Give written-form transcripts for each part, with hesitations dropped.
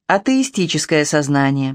Атеистическое сознание.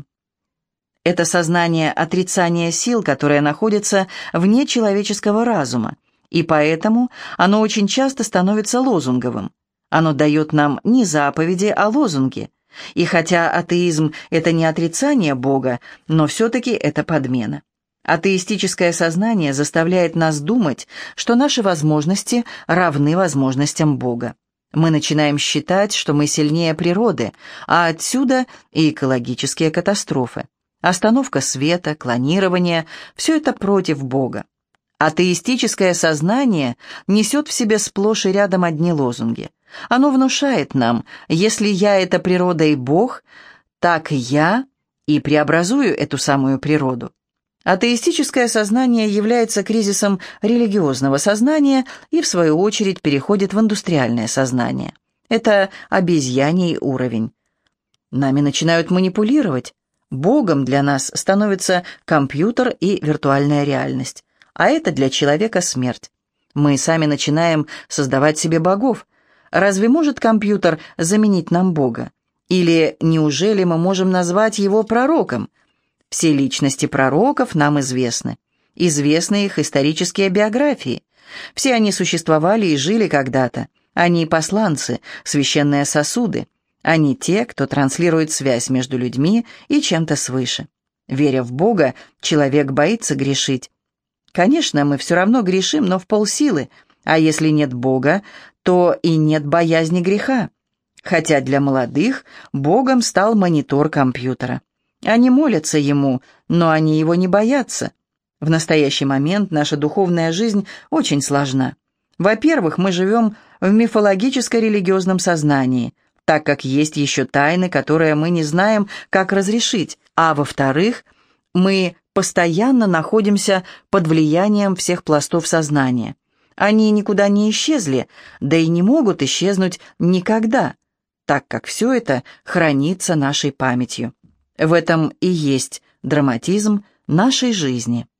Это сознание отрицания сил, которые находятся вне человеческого разума, и поэтому оно очень часто становится лозунговым. Оно дает нам не заповеди, а лозунги. И хотя атеизм – это не отрицание Бога, но все-таки это подмена. Атеистическое сознание заставляет нас думать, что наши возможности равны возможностям Бога. Мы начинаем считать, что мы сильнее природы, а отсюда и экологические катастрофы. Остановка света, клонирование – все это против Бога. Атеистическое сознание несет в себе сплошь и рядом одни лозунги. Оно внушает нам: если я – это природа и Бог, так я и преобразую эту самую природу. Атеистическое сознание является кризисом религиозного сознания и, в свою очередь, переходит в индустриальное сознание. Это обезьяний уровень. Нами начинают манипулировать. Богом для нас становится компьютер и виртуальная реальность, а это для человека смерть. Мы сами начинаем создавать себе богов. Разве может компьютер заменить нам Бога? Или неужели мы можем назвать его пророком? Все личности пророков нам известны. Известны их исторические биографии. Все они существовали и жили когда-то. Они посланцы, священные сосуды. Они те, кто транслирует связь между людьми и чем-то свыше. Веря в Бога, человек боится грешить. Конечно, мы все равно грешим, но в полсилы. А если нет Бога, то и нет боязни греха. Хотя для молодых Богом стал монитор компьютера. Они молятся Ему, но они Его не боятся. В настоящий момент наша духовная жизнь очень сложна. Во-первых, мы живем в мифологическо-религиозном сознании, так как есть еще тайны, которые мы не знаем, как разрешить. А во-вторых, мы постоянно находимся под влиянием всех пластов сознания. Они никуда не исчезли, да и не могут исчезнуть никогда, так как все это хранится нашей памятью. В этом и есть драматизм нашей жизни.